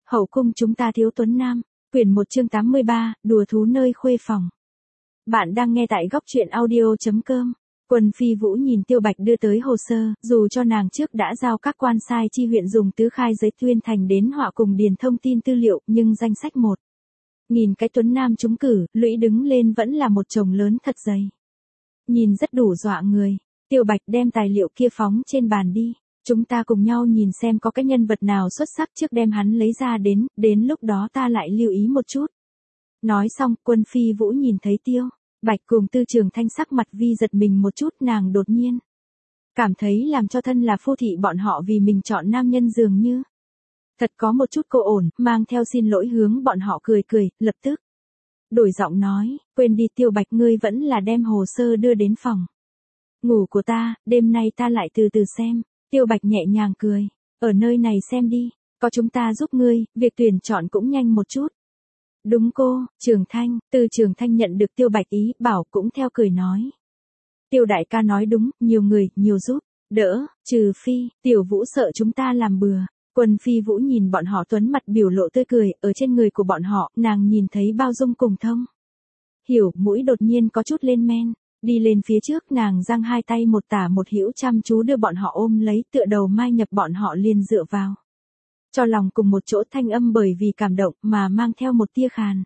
Hậu cung chúng ta thiếu tuấn nam. Quyển 1 chương 83, đùa thú nơi khuê phòng. Bạn đang nghe tại góc truyện audio.com. Quân Phi Vũ nhìn Tiêu Bạch đưa tới hồ sơ, dù cho nàng trước đã giao các quan sai chi huyện dùng tứ khai giấy tuyên thành đến họa cùng điền thông tin tư liệu, nhưng danh sách một. Nhìn cái tuấn nam trúng cử, lũy đứng lên vẫn là một chồng lớn thật dày. Nhìn rất đủ dọa người. Tiêu Bạch đem tài liệu kia phóng trên bàn đi. Chúng ta cùng nhau nhìn xem có cái nhân vật nào xuất sắc trước đem hắn lấy ra đến lúc đó ta lại lưu ý một chút. Nói xong, Quân Phi Vũ nhìn thấy Tiêu Bạch cùng Tư Trường Thanh sắc mặt vi giật mình một chút, nàng đột nhiên cảm thấy làm cho thân là phu thị bọn họ vì mình chọn nam nhân dường như thật có một chút cô ổn, mang theo xin lỗi hướng bọn họ cười, lập tức đổi giọng nói, quên đi Tiêu Bạch, ngươi vẫn là đem hồ sơ đưa đến phòng ngủ của ta, đêm nay ta lại từ từ xem. Tiêu Bạch nhẹ nhàng cười, ở nơi này xem đi, có chúng ta giúp ngươi, việc tuyển chọn cũng nhanh một chút. Đúng cô, Trường Thanh. Từ Trường Thanh nhận được Tiêu Bạch ý bảo cũng theo cười nói. Tiêu đại ca nói đúng, nhiều người, nhiều giúp đỡ, trừ phi, Tiểu Vũ sợ chúng ta làm bừa. Quân Phi Vũ nhìn bọn họ tuấn mặt biểu lộ tươi cười, ở trên người của bọn họ, nàng nhìn thấy bao dung cùng thông hiểu, mũi đột nhiên có chút lên men. Đi lên phía trước, nàng giang hai tay một tả một hữu chăm chú đưa bọn họ ôm lấy, tựa đầu mai nhập bọn họ liền dựa vào. Cho lòng cùng một chỗ, thanh âm bởi vì cảm động mà mang theo một tia khàn.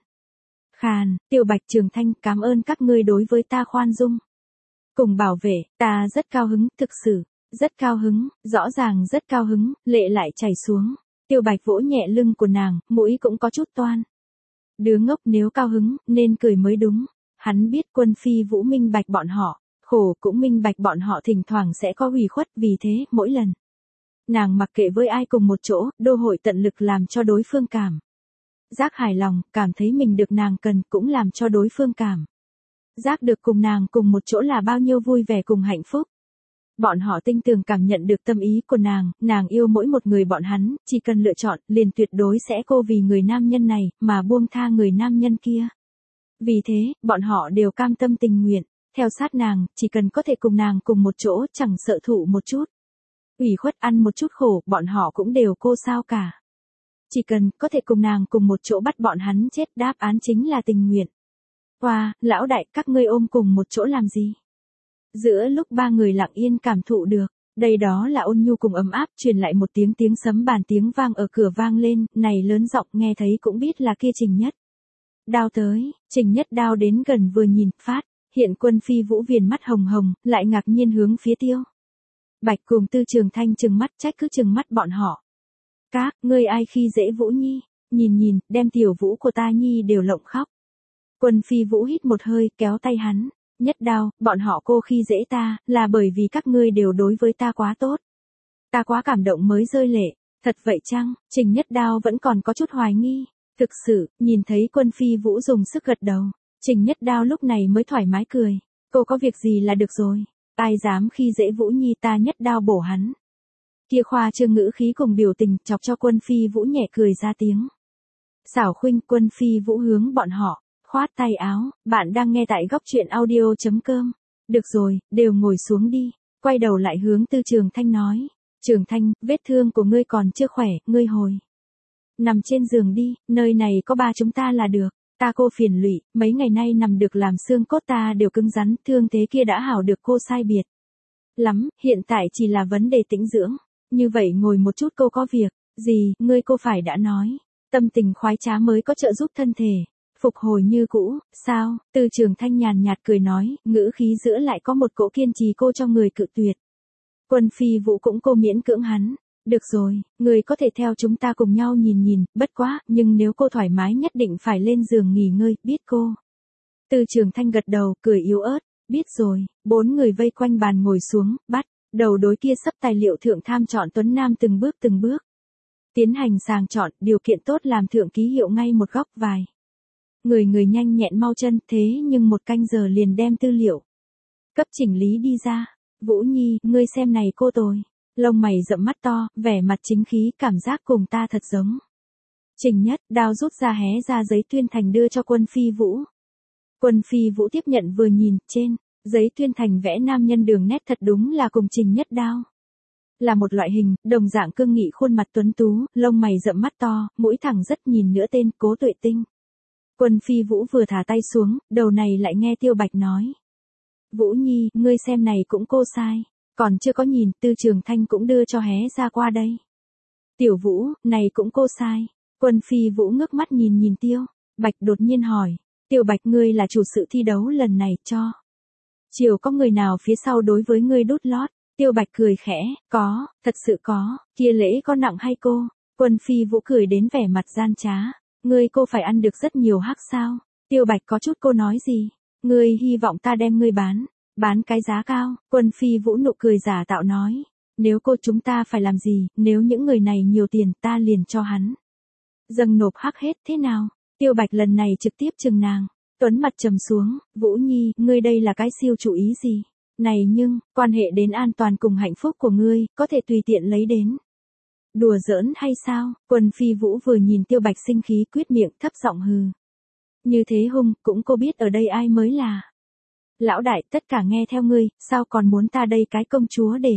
Tiêu Bạch, Trường Thanh, cảm ơn các ngươi đối với ta khoan dung cùng bảo vệ, ta rất cao hứng, thực sự, rất cao hứng, rõ ràng rất cao hứng, lệ lại chảy xuống. Tiêu Bạch vỗ nhẹ lưng của nàng, mũi cũng có chút toan. Đứa ngốc, nếu cao hứng, nên cười mới đúng. Hắn biết Quân Phi Vũ minh bạch bọn họ, khổ cũng minh bạch bọn họ thỉnh thoảng sẽ có hủy khuất, vì thế, mỗi lần nàng mặc kệ với ai cùng một chỗ, đô hội tận lực làm cho đối phương cảm giác hài lòng, cảm thấy mình được nàng cần, cũng làm cho đối phương cảm giác được cùng nàng cùng một chỗ là bao nhiêu vui vẻ cùng hạnh phúc. Bọn họ tinh tường cảm nhận được tâm ý của nàng yêu mỗi một người bọn hắn, chỉ cần lựa chọn, liền tuyệt đối sẽ cô vì người nam nhân này, mà buông tha người nam nhân kia. Vì thế, bọn họ đều cam tâm tình nguyện, theo sát nàng, chỉ cần có thể cùng nàng cùng một chỗ, chẳng sợ thụ một chút ủy khuất, ăn một chút khổ, bọn họ cũng đều cô sao cả. Chỉ cần có thể cùng nàng cùng một chỗ bắt bọn hắn chết, đáp án chính là tình nguyện. Wow, lão đại, các ngươi ôm cùng một chỗ làm gì? Giữa lúc ba người lặng yên cảm thụ được, đây đó là ôn nhu cùng ấm áp, truyền lại một tiếng sấm bàn tiếng vang ở cửa vang lên, này lớn giọng nghe thấy cũng biết là kia Trình Nhất Đao tới. Trình Nhất Đao đến gần vừa nhìn, phát hiện Quân Phi Vũ viền mắt hồng hồng, lại ngạc nhiên hướng phía Tiêu Bạch cùng Tư Trường Thanh trừng mắt, trách cứ trừng mắt bọn họ. Các ngươi ai khi dễ Vũ Nhi, nhìn, đem tiểu Vũ của ta Nhi đều lộng khóc. Quân Phi Vũ hít một hơi, kéo tay hắn. Nhất Đao, bọn họ cô khi dễ ta, là bởi vì các ngươi đều đối với ta quá tốt. Ta quá cảm động mới rơi lệ. Thật vậy chăng? Trình Nhất Đao vẫn còn có chút hoài nghi. Thực sự, nhìn thấy Quân Phi Vũ dùng sức gật đầu, Trình Nhất Đao lúc này mới thoải mái cười. Cô có việc gì là được rồi. Ai dám khi dễ Vũ Nhi, ta nhất đao bổ hắn. Kia khoa trương ngữ khí cùng biểu tình chọc cho Quân Phi Vũ nhẹ cười ra tiếng. Xảo khuynh. Quân Phi Vũ hướng bọn họ khoát tay áo, bạn đang nghe tại góc truyện audio.com. Được rồi, đều ngồi xuống đi. Quay đầu lại hướng Tư Trường Thanh nói. Trường Thanh, vết thương của ngươi còn chưa khỏe, ngươi hồi nằm trên giường đi, nơi này có ba chúng ta là được. Ta cô phiền lụy, mấy ngày nay nằm được làm xương cốt ta đều cứng rắn, thương thế kia đã hảo được cô sai biệt lắm, hiện tại chỉ là vấn đề tĩnh dưỡng. Như vậy ngồi một chút, cô có việc gì, ngươi cô phải đã nói. Tâm tình khoái trá mới có trợ giúp thân thể phục hồi như cũ, sao? Từ Trường Thanh nhàn nhạt cười nói, ngữ khí giữa lại có một cỗ kiên trì cô cho người cự tuyệt. Quân Phi Vũ cũng cô miễn cưỡng hắn. Được rồi, người có thể theo chúng ta cùng nhau nhìn, bất quá, nhưng nếu cô thoải mái nhất định phải lên giường nghỉ ngơi, biết cô. Từ Trường Thanh gật đầu, cười yếu ớt, biết rồi. Bốn người vây quanh bàn ngồi xuống, bắt đầu đối kia sắp tài liệu thượng tham chọn tuấn nam từng bước tiến hành sàng chọn, điều kiện tốt làm thượng ký hiệu ngay một góc vài. Người nhanh nhẹn mau chân, thế nhưng 1 canh giờ liền đem tư liệu cấp chỉnh lý đi ra. Vũ Nhi, ngươi xem này cô tôi. Lông mày rậm mắt to, vẻ mặt chính khí, cảm giác cùng ta thật giống. Trình Nhất Đao rút ra hé ra giấy tuyên thành đưa cho Quân Phi Vũ. Quân Phi Vũ tiếp nhận vừa nhìn, trên giấy tuyên thành vẽ nam nhân đường nét thật đúng là cùng Trình Nhất Đao Là một loại hình, đồng dạng cương nghị khuôn mặt tuấn tú, lông mày rậm mắt to, mũi thẳng rất nhìn nữa tên Cố Tuệ Tinh. Quân Phi Vũ vừa thả tay xuống, đầu này lại nghe Tiêu Bạch nói. Vũ Nhi, ngươi xem này cũng cô sai. Còn chưa có nhìn, Tư Trường Thanh cũng đưa cho hé ra qua đây. Tiểu Vũ, này cũng cô sai. Quân Phi Vũ ngước mắt nhìn nhìn Tiêu Bạch đột nhiên hỏi. Tiêu Bạch, ngươi là chủ sự thi đấu lần này cho. Chiều có người nào phía sau đối với ngươi đút lót? Tiêu Bạch cười khẽ, có, thật sự có, kia lễ có nặng hay cô? Quân Phi Vũ cười đến vẻ mặt gian trá. Ngươi cô phải ăn được rất nhiều hắc sao? Tiêu Bạch có chút cô nói gì? Ngươi hy vọng ta đem ngươi bán cái giá cao. Quân Phi Vũ nụ cười giả tạo nói. Nếu cô chúng ta phải làm gì, nếu những người này nhiều tiền ta liền cho hắn. Dâng nộp hắc hết thế nào? Tiêu Bạch lần này trực tiếp chừng nàng. Tuấn mặt trầm xuống, Vũ Nhi, ngươi đây là cái siêu chủ ý gì? Này nhưng, quan hệ đến an toàn cùng hạnh phúc của ngươi, có thể tùy tiện lấy đến. Đùa giỡn hay sao? Quân Phi Vũ vừa nhìn Tiêu Bạch sinh khí quyết miệng thấp giọng hừ. Như thế hung, cũng cô biết ở đây ai mới là. Lão đại, tất cả nghe theo ngươi, sao còn muốn ta đây cái công chúa để.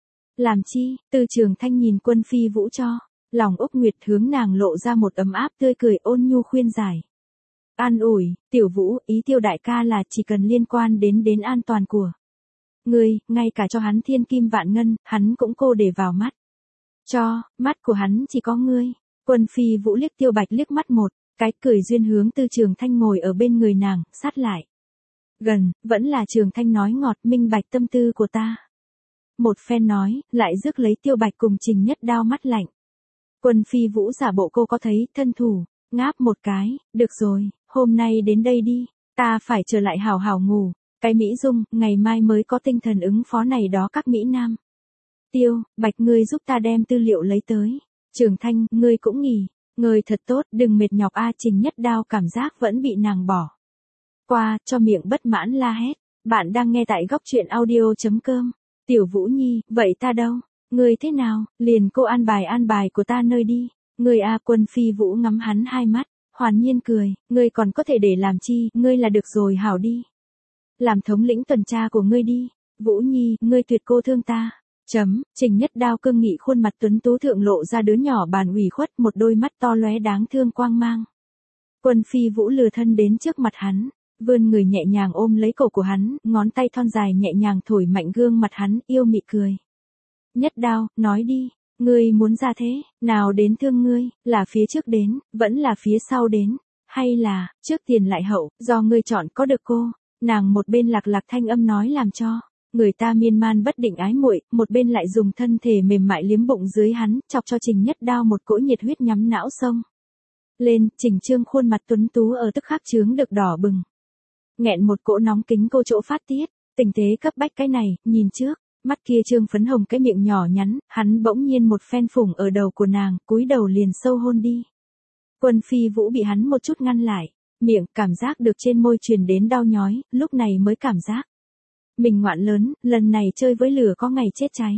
Làm chi? Tư Trường Thanh nhìn Quân Phi Vũ cho. Lòng Úc Nguyệt hướng nàng lộ ra một ấm áp tươi cười ôn nhu khuyên giải. An ủi, Tiểu Vũ, ý Tiêu đại ca là chỉ cần liên quan đến an toàn của ngươi, ngay cả cho hắn thiên kim vạn ngân, hắn cũng cô để vào mắt. Cho, mắt của hắn chỉ có ngươi. Quân Phi Vũ liếc Tiêu Bạch liếc mắt một, cái cười duyên hướng Tư Trường Thanh ngồi ở bên người nàng, sát lại. Gần, vẫn là Trường Thanh nói ngọt minh bạch tâm tư của ta. Một phen nói, lại rước lấy Tiêu Bạch cùng Trình Nhất Đao mắt lạnh. Quân Phi Vũ giả bộ cô có thấy, thân thủ, ngáp một cái, được rồi, hôm nay đến đây đi, ta phải trở lại hào hào ngủ, cái Mỹ Dung, ngày mai mới có tinh thần ứng phó này đó các Mỹ Nam. Tiêu Bạch, ngươi giúp ta đem tư liệu lấy tới. Trường Thanh, ngươi cũng nghỉ, ngươi thật tốt, đừng mệt nhọc a. Trình Nhất Đao cảm giác vẫn bị nàng bỏ qua, cho miệng bất mãn la hét. Bạn đang nghe tại góc truyện audio.com. Tiểu Vũ Nhi, vậy ta đâu? Ngươi thế nào? Liền cô an bài của ta nơi đi. Ngươi a. Quân Phi Vũ ngắm hắn hai mắt, hoàn nhiên cười, ngươi còn có thể để làm chi, ngươi là được rồi hảo đi. Làm thống lĩnh tuần tra của ngươi đi. Vũ Nhi, ngươi tuyệt cô thương ta. Trình Nhất Đao cương nghị khuôn mặt tuấn tú thượng lộ ra đứa nhỏ bàn ủy khuất, một đôi mắt to lóe đáng thương quang mang. Quân Phi Vũ lừa thân đến trước mặt hắn, vươn người nhẹ nhàng ôm lấy cổ của hắn, ngón tay thon dài nhẹ nhàng thổi mạnh gương mặt hắn, yêu mị cười. Nhất Đao, nói đi, ngươi muốn ra thế, nào đến thương ngươi, là phía trước đến, vẫn là phía sau đến, hay là, trước tiền lại hậu, do ngươi chọn có được cô. Nàng một bên lạc lạc thanh âm nói làm cho người ta miên man bất định ái muội, một bên lại dùng thân thể mềm mại liếm bụng dưới hắn, chọc cho Trình Nhất Đao một cỗ nhiệt huyết nhắm não sông lên. Trình Trương khuôn mặt tuấn tú ở tức khắc chướng được đỏ bừng, nghẹn một cỗ nóng kính cô chỗ phát tiết, tình thế cấp bách cái này, nhìn trước, mắt kia trương phấn hồng cái miệng nhỏ nhắn, hắn bỗng nhiên một phen phủng ở đầu của nàng, cúi đầu liền sâu hôn đi. Quân Phi Vũ bị hắn một chút ngăn lại, miệng, cảm giác được trên môi truyền đến đau nhói, lúc này mới cảm giác mình ngoạn lớn, lần này chơi với lửa có ngày chết cháy.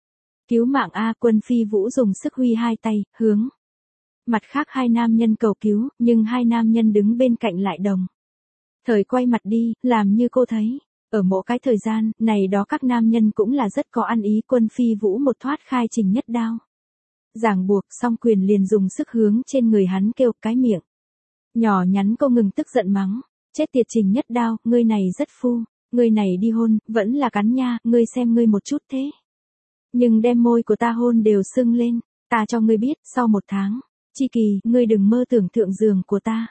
Cứu mạng a. Quân Phi Vũ dùng sức huy hai tay, hướng mặt khác hai nam nhân cầu cứu, nhưng hai nam nhân đứng bên cạnh lại đồng thời quay mặt đi, làm như cô thấy. Ở mỗi cái thời gian này đó các nam nhân cũng là rất có ăn ý. Quân Phi Vũ một thoát khai Trình Nhất Đao ràng buộc, song quyền liền dùng sức hướng trên người hắn kêu, cái miệng nhỏ nhắn cô ngừng tức giận mắng. Chết tiệt Trình Nhất Đao, ngươi này rất phu, ngươi này đi hôn, vẫn là cắn nha, ngươi xem ngươi một chút thế. Nhưng đem môi của ta hôn đều sưng lên, ta cho ngươi biết, sau 1 tháng, chi kỳ, ngươi đừng mơ tưởng thượng giường của ta.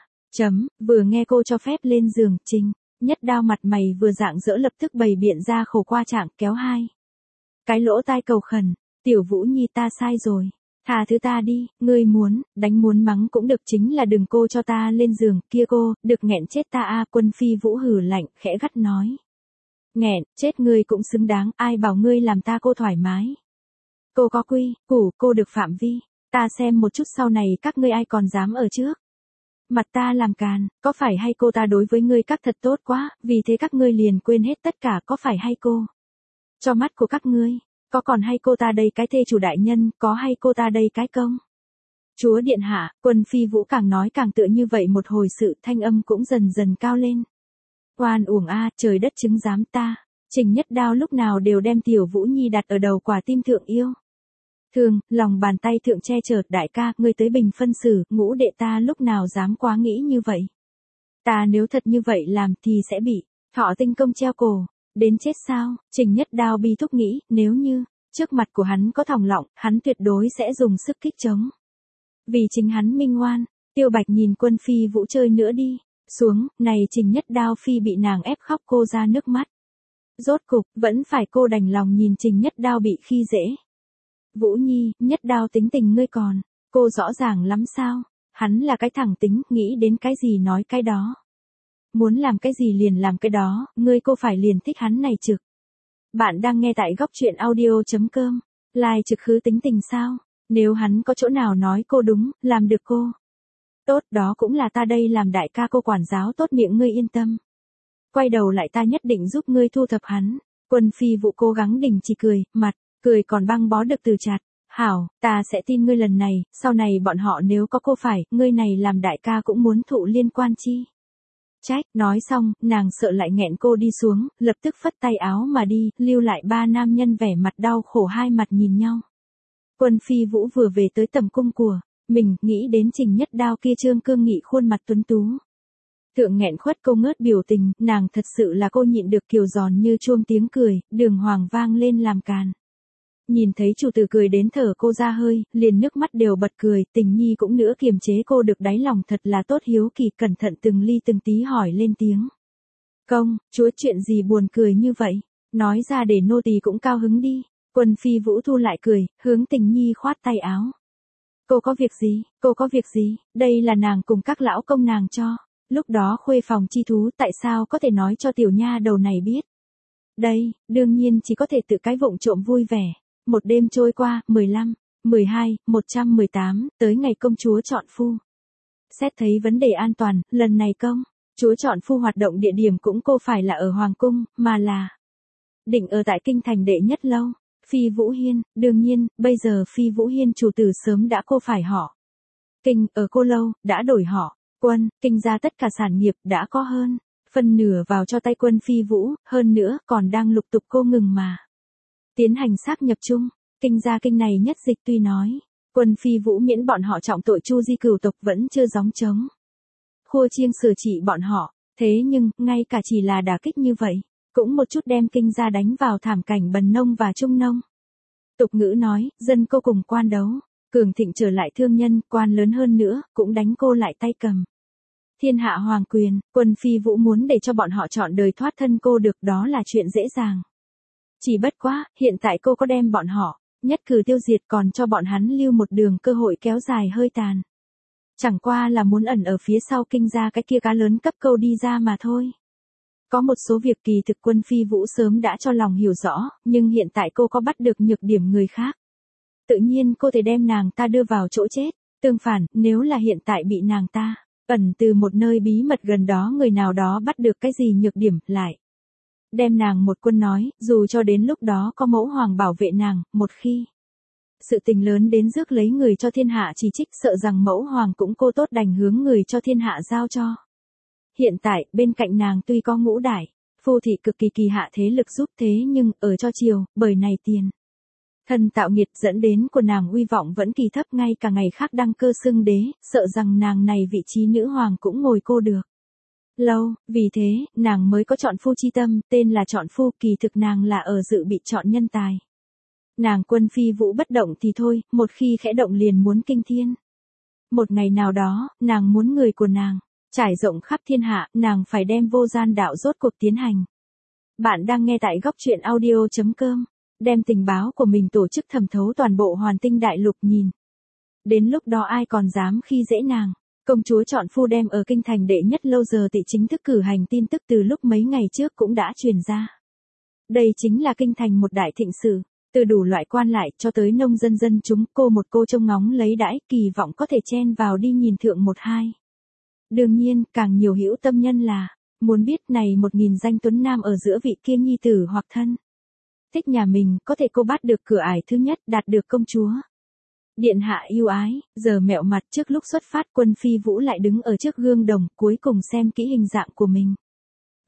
Vừa nghe cô cho phép lên giường, Trình Nhất Đao mặt mày vừa rạng rỡ lập tức bày biện ra khổ qua trạng, kéo hai cái lỗ tai cầu khẩn. Tiểu Vũ Nhi, ta sai rồi, tha thứ ta đi, ngươi muốn đánh muốn mắng cũng được, chính là đừng cô cho ta lên giường, kia cô, được nghẹn chết ta a. Quân Phi Vũ hừ lạnh, khẽ gắt nói. Nghẹn, chết ngươi cũng xứng đáng, ai bảo ngươi làm ta cô thoải mái. Cô có quy củ, cô được phạm vi, ta xem một chút sau này các ngươi ai còn dám ở trước mặt ta làm càn, có phải hay cô ta đối với ngươi các thật tốt quá, vì thế các ngươi liền quên hết tất cả, có phải hay cô cho mắt của các ngươi, có còn hay cô ta đây cái thê chủ đại nhân, có hay cô ta đây cái công chúa điện hạ. Quân Phi Vũ càng nói càng tựa như vậy một hồi sự, thanh âm cũng dần dần cao lên. Oan uổng a, trời đất chứng giám ta, Trình Nhất Đao lúc nào đều đem Tiểu Vũ Nhi đặt ở đầu quả tim thượng yêu. Thường, lòng bàn tay thượng che chở, đại ca, ngươi tới bình phân xử, ngũ đệ ta lúc nào dám quá nghĩ như vậy. Ta nếu thật như vậy làm thì sẽ bị Thọ Tinh Công treo cổ, đến chết sao? Trình Nhất Đao bi thúc nghĩ, nếu như trước mặt của hắn có Thòng Lọng, hắn tuyệt đối sẽ dùng sức kích chống. Vì chính hắn minh ngoan. Tiêu Bạch nhìn Quân Phi Vũ chơi nữa đi xuống, này Trình Nhất Đao phi bị nàng ép khóc cô ra nước mắt. Rốt cục, vẫn phải cô đành lòng nhìn Trình Nhất Đao bị khi dễ. Vũ Nhi, Nhất Đao tính tình ngươi còn, cô rõ ràng lắm sao? Hắn là cái thẳng tính, nghĩ đến cái gì nói cái đó. Muốn làm cái gì liền làm cái đó, ngươi cô phải liền thích hắn này trực. Bạn đang nghe tại góc truyện audio.com. Lai trực khứ tính tình sao? Nếu hắn có chỗ nào nói cô đúng, làm được cô. Tốt, đó cũng là ta đây làm đại ca cô quản giáo tốt miệng, ngươi yên tâm. Quay đầu lại ta nhất định giúp ngươi thu thập hắn. Quân Phi Vũ cố gắng đình chỉ cười, mặt, cười còn băng bó được từ chặt. Hảo, ta sẽ tin ngươi lần này, sau này bọn họ nếu có cô phải, ngươi này làm đại ca cũng muốn thụ liên quan chi. Trách, nói xong, nàng sợ lại nghẹn cô đi xuống, lập tức phất tay áo mà đi, lưu lại ba nam nhân vẻ mặt đau khổ hai mặt nhìn nhau. Quân Phi Vũ vừa về tới tầm cung của mình, nghĩ đến Trình Nhất Đao kia trương cương nghị khuôn mặt tuấn tú. Thượng nghẹn khuất câu ngớt biểu tình, nàng thật sự là cô nhịn được kiều giòn như chuông tiếng cười, đường hoàng vang lên làm càn. Nhìn thấy chủ tử cười đến thở cô ra hơi, liền nước mắt đều bật cười, Tình Nhi cũng nữa kiềm chế cô được đáy lòng thật là tốt, hiếu kỳ cẩn thận từng ly từng tí hỏi lên tiếng. Công, chúa chuyện gì buồn cười như vậy? Nói ra để nô tỳ cũng cao hứng đi. Quân Phi Vũ thu lại cười, hướng Tình Nhi khoát tay áo. Cô có việc gì, cô có việc gì, đây là nàng cùng các lão công nàng cho. Lúc đó khuê phòng chi thú tại sao có thể nói cho tiểu nha đầu này biết. Đây, đương nhiên chỉ có thể tự cái vụng trộm vui vẻ. Một đêm trôi qua, 15, 12, 118, tới ngày công chúa chọn phu. Xét thấy vấn đề an toàn, lần này công chúa chọn phu hoạt động địa điểm cũng cô phải là ở Hoàng Cung, mà là định ở tại kinh thành đệ nhất lâu, Phi Vũ Hiên. Đương nhiên, bây giờ Phi Vũ Hiên chủ tử sớm đã cô phải họ Kinh, ở cô lâu, đã đổi họ Quân, Kinh ra tất cả sản nghiệp đã có hơn phần nửa vào cho tay Quân Phi Vũ, hơn nữa còn đang lục tục cô ngừng mà tiến hành sáp nhập chung. Kinh ra kinh này nhất dịch tuy nói, Quân Phi Vũ miễn bọn họ trọng tội chu di cửu tộc vẫn chưa gióng trống. Khua chiêng sửa trị bọn họ, thế nhưng, ngay cả chỉ là đả kích như vậy, cũng một chút đem kinh ra đánh vào thảm cảnh bần nông và trung nông. Tục ngữ nói, dân cô cùng quan đấu, cường thịnh trở lại thương nhân, quan lớn hơn nữa, cũng đánh cô lại tay cầm. Thiên hạ hoàng quyền, Quân Phi Vũ muốn để cho bọn họ chọn đời thoát thân cô được, đó là chuyện dễ dàng. Chỉ bất quá, hiện tại cô có đem bọn họ nhất cử tiêu diệt, còn cho bọn hắn lưu một đường cơ hội kéo dài hơi tàn. Chẳng qua là muốn ẩn ở phía sau kinh ra cái kia cá lớn cấp câu đi ra mà thôi. Có một số việc kỳ thực Quân Phi Vũ sớm đã cho lòng hiểu rõ, nhưng hiện tại cô có bắt được nhược điểm người khác. Tự nhiên cô thể đem nàng ta đưa vào chỗ chết. Tương phản, nếu là hiện tại bị nàng ta ẩn từ một nơi bí mật gần đó, người nào đó bắt được cái gì nhược điểm, lại đem nàng một quân nói, dù cho đến lúc đó có mẫu hoàng bảo vệ nàng, một khi sự tình lớn đến rước lấy người cho thiên hạ chỉ trích, sợ rằng mẫu hoàng cũng cô tốt đành hướng người cho thiên hạ giao cho. Hiện tại, bên cạnh nàng tuy có ngũ đại phu thị cực kỳ kỳ hạ thế lực giúp, thế nhưng, ở cho chiều, bởi này tiền thần tạo nghiệt dẫn đến của nàng uy vọng vẫn kỳ thấp, ngay cả ngày khác đăng cơ xưng đế, sợ rằng nàng này vị trí nữ hoàng cũng ngồi cô được lâu, vì thế, nàng mới có chọn phu chi tâm, tên là chọn phu, kỳ thực nàng là ở dự bị chọn nhân tài. Nàng Quân Phi Vũ bất động thì thôi, một khi khẽ động liền muốn kinh thiên. Một ngày nào đó, nàng muốn người của nàng trải rộng khắp thiên hạ, nàng phải đem vô gian đạo rốt cuộc tiến hành. Bạn đang nghe tại góc truyện audio.com, đem tình báo của mình tổ chức thẩm thấu toàn bộ Hoàn Tinh Đại Lục nhìn. Đến lúc đó ai còn dám khi dễ nàng. Công chúa chọn phu đem ở kinh thành đệ nhất lâu giờ tị chính thức cử hành tin tức từ lúc mấy ngày trước cũng đã truyền ra. Đây chính là kinh thành một đại thịnh sự, từ đủ loại quan lại cho tới nông dân dân chúng, cô một cô trông ngóng lấy đãi, kỳ vọng có thể chen vào đi nhìn thượng một hai. Đương nhiên, càng nhiều hữu tâm nhân là muốn biết này 1000 danh tuấn nam ở giữa vị kia nhi tử hoặc thân thích nhà mình, có thể cô bắt được cửa ải thứ nhất, đạt được công chúa điện hạ yêu ái. Giờ mẹo mặt, trước lúc xuất phát Quân Phi Vũ lại đứng ở trước gương đồng, cuối cùng xem kỹ hình dạng của mình.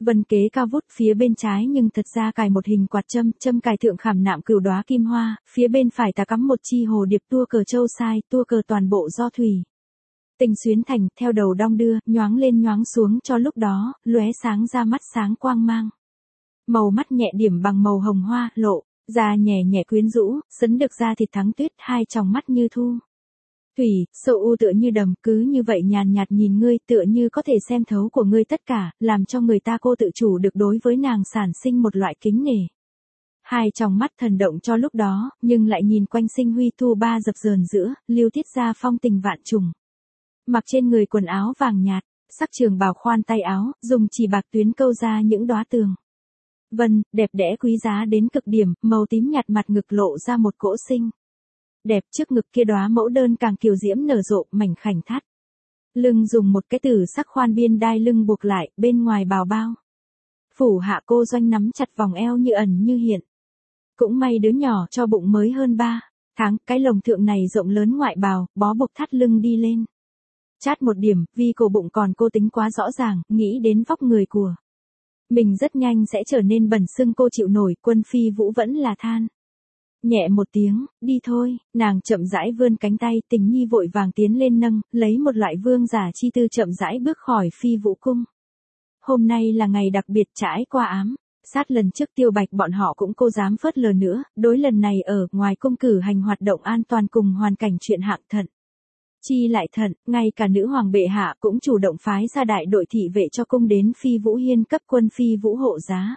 Vân kế cao vút phía bên trái nhưng thật ra cài một hình quạt châm, châm cài thượng khảm nạm cửu đóa kim hoa, phía bên phải ta cắm một chi hồ điệp tua cờ châu sai, tua cờ toàn bộ do thủy. Tình xuyến thành, theo đầu đong đưa, nhoáng lên nhoáng xuống cho lúc đó, lóe sáng ra mắt sáng quang mang. Màu mắt nhẹ điểm bằng màu hồng hoa, lộ, da nhẹ nhẹ quyến rũ, sấn được da thịt thắng tuyết, hai tròng mắt như thu. Thủy, sâu u tựa như đầm, cứ như vậy nhàn nhạt nhìn ngươi, tựa như có thể xem thấu của ngươi tất cả, làm cho người ta cô tự chủ được đối với nàng sản sinh một loại kính nể. Hai tròng mắt thần động cho lúc đó, nhưng lại nhìn quanh sinh huy thu ba dập dờn giữa, lưu tiết ra phong tình vạn trùng. Mặc trên người quần áo vàng nhạt, sắc trường bào khoan tay áo, dùng chỉ bạc tuyến câu ra những đóa tường. Vân, đẹp đẽ quý giá đến cực điểm, màu tím nhạt mặt ngực lộ ra một cỗ xinh. Đẹp trước ngực kia đóa mẫu đơn càng kiều diễm nở rộ, mảnh khảnh thắt. Lưng dùng một cái tử sắc khoan biên đai lưng buộc lại, bên ngoài bào bao. Phủ hạ cô doanh nắm chặt vòng eo như ẩn như hiện. Cũng may đứa nhỏ cho bụng mới hơn 3 tháng, cái lồng thượng này rộng lớn ngoại bào, bó buộc thắt lưng đi lên. Chát một điểm, vì cổ bụng còn cô tính quá rõ ràng, nghĩ đến vóc người của mình rất nhanh sẽ trở nên bẩn sưng cô chịu nổi, Quân Phi Vũ vẫn là than. Nhẹ một tiếng, đi thôi, nàng chậm rãi vươn cánh tay, Tình Nhi vội vàng tiến lên nâng, lấy một loại vương giả chi tư chậm rãi bước khỏi Phi Vũ cung. Hôm nay là ngày đặc biệt trải qua ám, sát lần trước Tiêu Bạch bọn họ cũng cô dám phớt lờ nữa, đối lần này ở ngoài cung cử hành hoạt động an toàn cùng hoàn cảnh chuyện hạng thận. Chi lại thận, ngay cả nữ hoàng bệ hạ cũng chủ động phái ra đại đội thị vệ cho cung đến Phi Vũ Hiên cấp Quân Phi Vũ hộ giá.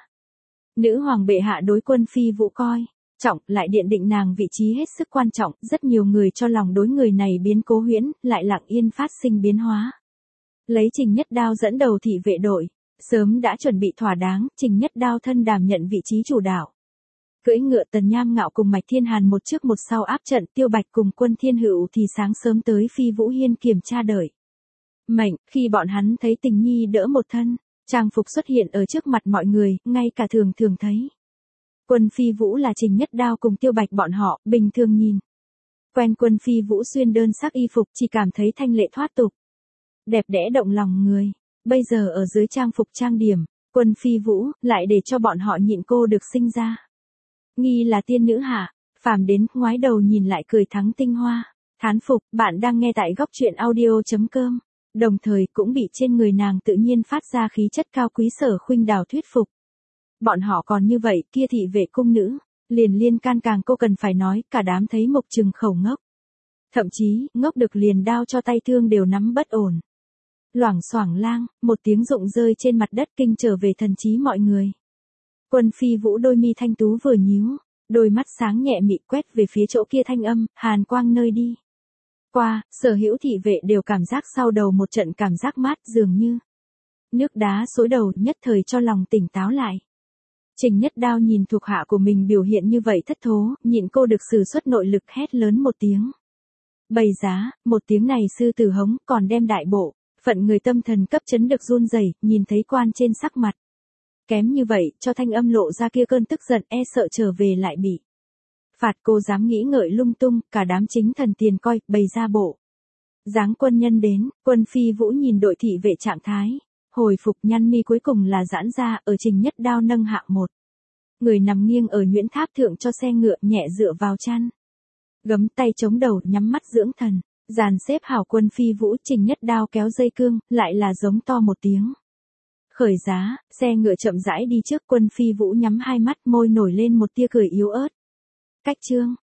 Nữ hoàng bệ hạ đối Quân Phi Vũ coi trọng, lại điện định nàng vị trí hết sức quan trọng, rất nhiều người cho lòng đối người này biến cố huyễn, lại lặng yên phát sinh biến hóa. Lấy Trình Nhất Đao dẫn đầu thị vệ đội, sớm đã chuẩn bị thỏa đáng, Trình Nhất Đao thân đảm nhận vị trí chủ đạo. Cưỡi ngựa Tần Nham Ngạo cùng Mạch Thiên Hàn một trước một sau áp trận, Tiêu Bạch cùng Quân Thiên Hữu thì sáng sớm tới Phi Vũ Hiên kiểm tra đợi. Mệnh, khi bọn hắn thấy Tình Nhi đỡ một thân, trang phục xuất hiện ở trước mặt mọi người, ngay cả thường thường thấy. Quân Phi Vũ là Trình Nhất Đao cùng Tiêu Bạch bọn họ, bình thường nhìn. Quen Quân Phi Vũ xuyên đơn sắc y phục chỉ cảm thấy thanh lệ thoát tục. Đẹp đẽ động lòng người, bây giờ ở dưới trang phục trang điểm, Quân Phi Vũ lại để cho bọn họ nhịn cô được sinh ra. Nghi là tiên nữ hạ, phàm đến, ngoái đầu nhìn lại cười thắng tinh hoa, thán phục, bạn đang nghe tại góc truyện audio.com, đồng thời cũng bị trên người nàng tự nhiên phát ra khí chất cao quý Sở Khuynh Đào thuyết phục. Bọn họ còn như vậy, kia thị vệ cung nữ, liền liên can càng cô cần phải nói, cả đám thấy Mộc Trừng khẩu ngốc. Thậm chí, ngốc được liền đao cho tay thương đều nắm bất ổn. Loảng xoảng lang, một tiếng rụng rơi trên mặt đất kinh trở về thần trí mọi người. Quân Phi Vũ đôi mi thanh tú vừa nhíu, đôi mắt sáng nhẹ mị quét về phía chỗ kia thanh âm, hàn quang nơi đi. Qua, sở hữu thị vệ đều cảm giác sau đầu một trận cảm giác mát dường như. Nước đá xối đầu nhất thời cho lòng tỉnh táo lại. Trình Nhất Đao nhìn thuộc hạ của mình biểu hiện như vậy thất thố, nhịn cô được sử xuất nội lực hét lớn một tiếng. Bày giá, một tiếng này sư tử hống còn đem đại bộ, phận người tâm thần cấp chấn được run rẩy, nhìn thấy quan trên sắc mặt. Kém như vậy, cho thanh âm lộ ra kia cơn tức giận e sợ trở về lại bị. Phạt cô dám nghĩ ngợi lung tung, cả đám chính thần tiền coi, bày ra bộ. Giáng quân nhân đến, Quân Phi Vũ nhìn đội thị vệ trạng thái. Hồi phục nhăn mi cuối cùng là giãn ra, ở Trình Nhất Đao nâng hạng một. Người nằm nghiêng ở nhuyễn tháp thượng cho xe ngựa nhẹ dựa vào chăn. Gấm tay chống đầu nhắm mắt dưỡng thần, dàn xếp hảo Quân Phi Vũ Trình Nhất Đao kéo dây cương, lại là giống to một tiếng. Khởi giá, xe ngựa chậm rãi đi trước Quân Phi Vũ nhắm hai mắt môi nổi lên một tia cười yếu ớt. Cách chương,